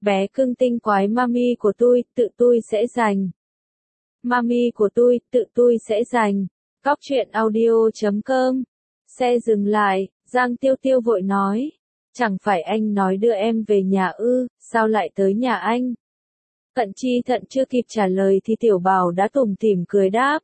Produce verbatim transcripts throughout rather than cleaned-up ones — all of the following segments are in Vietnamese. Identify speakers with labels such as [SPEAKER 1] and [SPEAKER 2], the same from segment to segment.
[SPEAKER 1] Bé cưng tinh quái mami của tôi, tự tôi sẽ giành. Mami của tôi, tự tôi sẽ giành. Cóc truyện audio chấm com. Xe dừng lại, Giang Tiêu Tiêu vội nói. Chẳng phải anh nói đưa em về nhà ư, sao lại tới nhà anh? Cận Chi Thận chưa kịp trả lời thì Tiểu Bảo đã tủm tỉm cười đáp.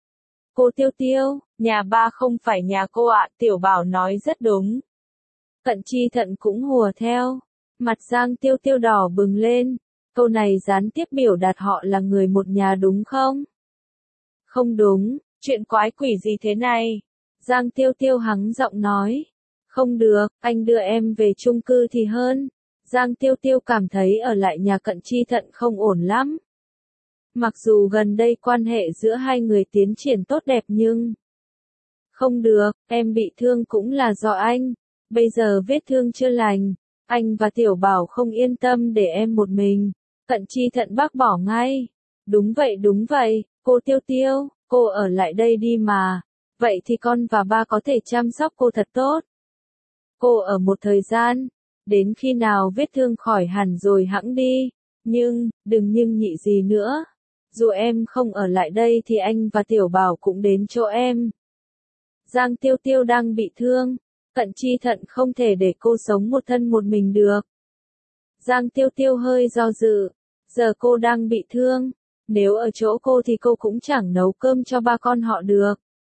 [SPEAKER 1] Cô Tiêu Tiêu, nhà ba không phải nhà cô ạ, Tiểu Bảo nói rất đúng. Cận Chi Thận cũng hùa theo. Mặt Giang Tiêu Tiêu đỏ bừng lên. Câu này gián tiếp biểu đạt họ là người một nhà đúng không? Không đúng, chuyện quái quỷ gì thế này? Giang Tiêu Tiêu hắng giọng nói. Không được, anh đưa em về chung cư thì hơn. Giang Tiêu Tiêu cảm thấy ở lại nhà Cận Chi Thận không ổn lắm. Mặc dù gần đây quan hệ giữa hai người tiến triển tốt đẹp nhưng... Không được, em bị thương cũng là do anh. Bây giờ vết thương chưa lành. Anh và Tiểu Bảo không yên tâm để em một mình. Cận Chi Thận bác bỏ ngay. Đúng vậy đúng vậy, cô Tiêu Tiêu, cô ở lại đây đi mà. Vậy thì con và ba có thể chăm sóc cô thật tốt. Cô ở một thời gian, đến khi nào vết thương khỏi hẳn rồi hẵng đi. Nhưng, đừng nhưng nhị gì nữa. Dù em không ở lại đây thì anh và Tiểu Bảo cũng đến chỗ em. Giang Tiêu Tiêu đang bị thương. Cận Chi Thận không thể để cô sống một thân một mình được. Giang Tiêu Tiêu hơi do dự. Giờ cô đang bị thương. Nếu ở chỗ cô thì cô cũng chẳng nấu cơm cho ba con họ được.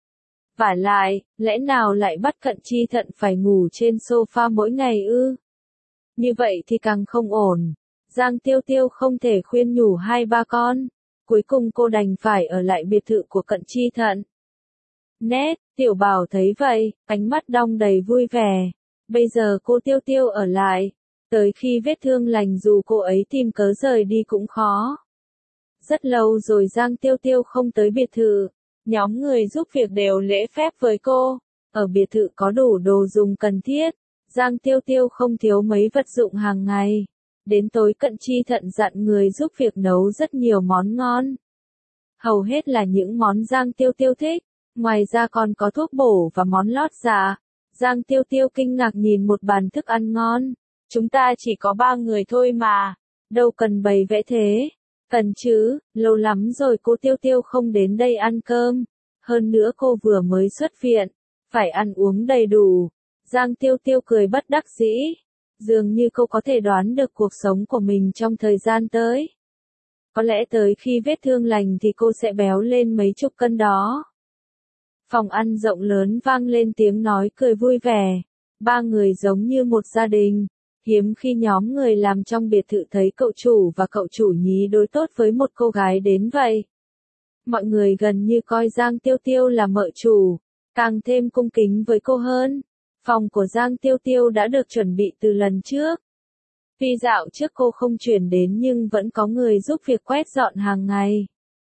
[SPEAKER 1] Vả lại, lẽ nào lại bắt Cận Chi Thận phải ngủ trên sofa mỗi ngày ư? Như vậy thì càng không ổn. Giang Tiêu Tiêu không thể khuyên nhủ hai ba con. Cuối cùng cô đành phải ở lại biệt thự của Cận Chi Thận. Nét, Tiểu Bảo thấy vậy, ánh mắt đong đầy vui vẻ. Bây giờ cô Tiêu Tiêu ở lại. Tới khi vết thương lành dù cô ấy tìm cớ rời đi cũng khó. Rất lâu rồi Giang Tiêu Tiêu không tới biệt thự. Nhóm người giúp việc đều lễ phép với cô. Ở biệt thự có đủ đồ dùng cần thiết. Giang Tiêu Tiêu không thiếu mấy vật dụng hàng ngày. Đến tối Cận Chi Thận dặn người giúp việc nấu rất nhiều món ngon. Hầu hết là những món Giang Tiêu Tiêu thích. Ngoài ra còn có thuốc bổ và món lót dạ. Giang Tiêu Tiêu kinh ngạc nhìn một bàn thức ăn ngon. Chúng ta chỉ có ba người thôi mà. Đâu cần bày vẽ thế. Cần chứ, lâu lắm rồi cô Tiêu Tiêu không đến đây ăn cơm. Hơn nữa cô vừa mới xuất viện. Phải ăn uống đầy đủ. Giang Tiêu Tiêu cười bất đắc dĩ. Dường như cô có thể đoán được cuộc sống của mình trong thời gian tới. Có lẽ tới khi vết thương lành thì cô sẽ béo lên mấy chục cân đó. Phòng ăn rộng lớn vang lên tiếng nói cười vui vẻ. Ba người giống như một gia đình. Hiếm khi nhóm người làm trong biệt thự thấy cậu chủ và cậu chủ nhí đối tốt với một cô gái đến vậy. Mọi người gần như coi Giang Tiêu Tiêu là mợ chủ. Càng thêm cung kính với cô hơn. Phòng của Giang Tiêu Tiêu đã được chuẩn bị từ lần trước. Tuy dạo trước cô không chuyển đến nhưng vẫn có người giúp việc quét dọn hàng ngày.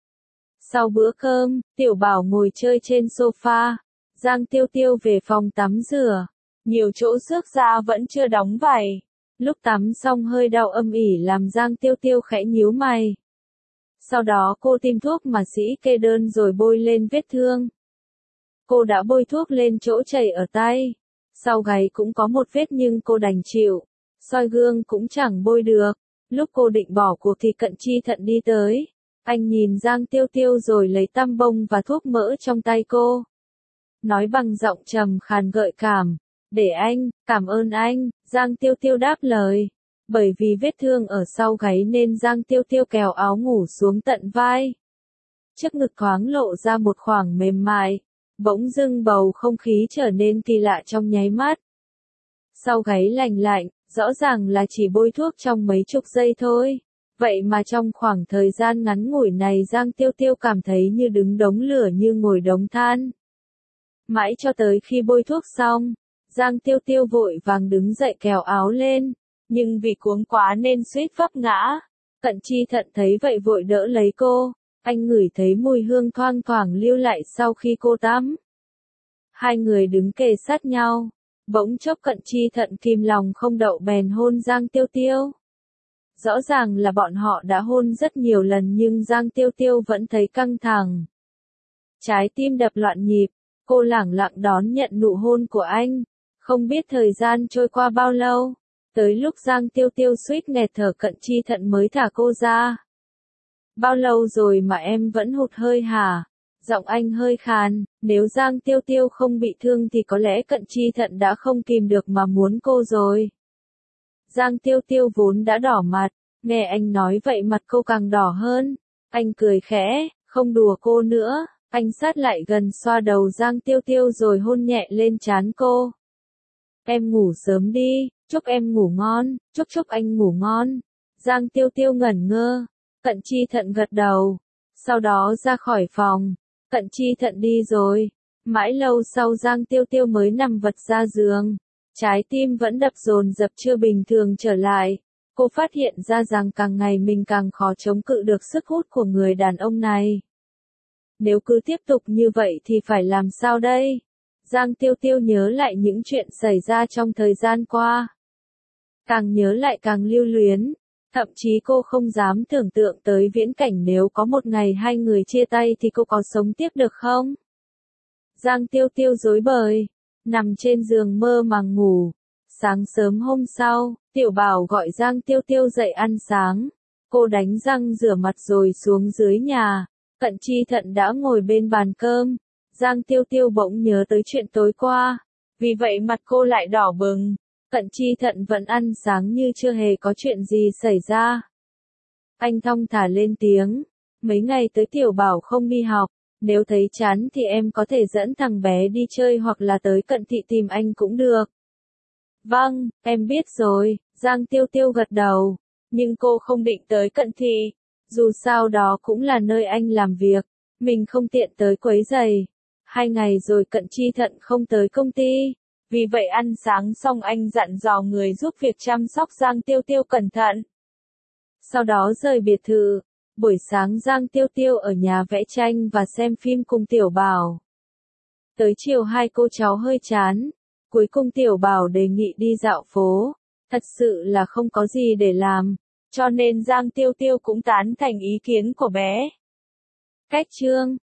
[SPEAKER 1] Sau bữa cơm, Tiểu Bảo ngồi chơi trên sofa. Giang Tiêu Tiêu về phòng tắm rửa. Nhiều chỗ rước ra vẫn chưa đóng vải. Lúc tắm xong hơi đau âm ỉ làm Giang Tiêu Tiêu khẽ nhíu mày. Sau đó cô tìm thuốc mà sĩ kê đơn rồi bôi lên vết thương. Cô đã bôi thuốc lên chỗ chảy ở tay. Sau gáy cũng có một vết nhưng cô đành chịu. Soi gương cũng chẳng bôi được. Lúc cô định bỏ cuộc thì Cận Chi Thận đi tới. Anh nhìn Giang Tiêu Tiêu rồi lấy tăm bông và thuốc mỡ trong tay cô. Nói bằng giọng trầm khàn gợi cảm. Để anh, cảm ơn anh, Giang Tiêu Tiêu đáp lời. Bởi vì vết thương ở sau gáy nên Giang Tiêu Tiêu kéo áo ngủ xuống tận vai. Trước ngực thoáng lộ ra một khoảng mềm mại. Bỗng dưng bầu không khí trở nên kỳ lạ trong nháy mắt. Sau gáy lành lạnh, rõ ràng là chỉ bôi thuốc trong mấy chục giây thôi. Vậy mà trong khoảng thời gian ngắn ngủi này Giang Tiêu Tiêu cảm thấy như đứng đống lửa như ngồi đống than. Mãi cho tới khi bôi thuốc xong, Giang Tiêu Tiêu vội vàng đứng dậy kéo áo lên, nhưng vì cuống quá nên suýt vấp ngã. Cận Chi Thận thấy vậy vội đỡ lấy cô, anh ngửi thấy mùi hương thoang thoảng lưu lại sau khi cô tắm. Hai người đứng kề sát nhau, bỗng chốc Cận Chi Thận kìm lòng không đậu bèn hôn Giang Tiêu Tiêu. Rõ ràng là bọn họ đã hôn rất nhiều lần nhưng Giang Tiêu Tiêu vẫn thấy căng thẳng. Trái tim đập loạn nhịp, cô lẳng lặng đón nhận nụ hôn của anh. Không biết thời gian trôi qua bao lâu, Tới lúc Giang Tiêu Tiêu suýt nghẹt thở Cận Chi Thận mới thả cô ra. Bao lâu rồi mà em vẫn hụt hơi hả? Giọng anh hơi khàn, nếu Giang Tiêu Tiêu không bị thương thì có lẽ Cận Chi Thận đã không kìm được mà muốn cô rồi. Giang Tiêu Tiêu vốn đã đỏ mặt, nghe anh nói vậy mặt cô càng đỏ hơn. Anh cười khẽ, không đùa cô nữa, anh sát lại gần xoa đầu Giang Tiêu Tiêu rồi hôn nhẹ lên trán cô. Em ngủ sớm đi, chúc em ngủ ngon, chúc chúc anh ngủ ngon. Giang Tiêu Tiêu ngẩn ngơ, Cận Chi Thận gật đầu, sau đó ra khỏi phòng. Cận Chi Thận đi rồi, mãi lâu sau Giang Tiêu Tiêu mới nằm vật ra giường, trái tim vẫn đập dồn dập chưa bình thường trở lại. Cô phát hiện ra rằng càng ngày mình càng khó chống cự được sức hút của người đàn ông này. Nếu cứ tiếp tục như vậy thì phải làm sao đây? Giang Tiêu Tiêu nhớ lại những chuyện xảy ra trong thời gian qua. Càng nhớ lại càng lưu luyến, thậm chí cô không dám tưởng tượng tới viễn cảnh nếu có một ngày hai người chia tay thì cô có sống tiếp được không? Giang Tiêu Tiêu rối bời, nằm trên giường mơ màng ngủ. Sáng sớm hôm sau, Tiểu Bảo gọi Giang Tiêu Tiêu dậy ăn sáng. Cô đánh răng rửa mặt rồi xuống dưới nhà. Cận Chi Thận đã ngồi bên bàn cơm. Giang Tiêu Tiêu bỗng nhớ tới chuyện tối qua. Vì vậy mặt cô lại đỏ bừng. Cận Chi Thận vẫn ăn sáng như chưa hề có chuyện gì xảy ra. Anh thong thả lên tiếng. Mấy ngày tới Tiểu Bảo không đi học. Nếu thấy chán thì em có thể dẫn thằng bé đi chơi hoặc là tới Cận Thị tìm anh cũng được. Vâng, em biết rồi, Giang Tiêu Tiêu gật đầu. Nhưng cô không định tới Cận Thị. Dù sao đó cũng là nơi anh làm việc. Mình không tiện tới quấy rầy. Hai ngày rồi Cận Chi Thận không tới công ty. Vì vậy ăn sáng xong anh dặn dò người giúp việc chăm sóc Giang Tiêu Tiêu cẩn thận. Sau đó rời biệt thự. Buổi sáng Giang Tiêu Tiêu ở nhà vẽ tranh và xem phim cùng Tiểu Bảo. Tới chiều hai cô cháu hơi chán. Cuối cùng Tiểu Bảo đề nghị đi dạo phố. Thật sự là không có gì để làm. Cho nên Giang Tiêu Tiêu cũng tán thành ý kiến của bé. Cách chương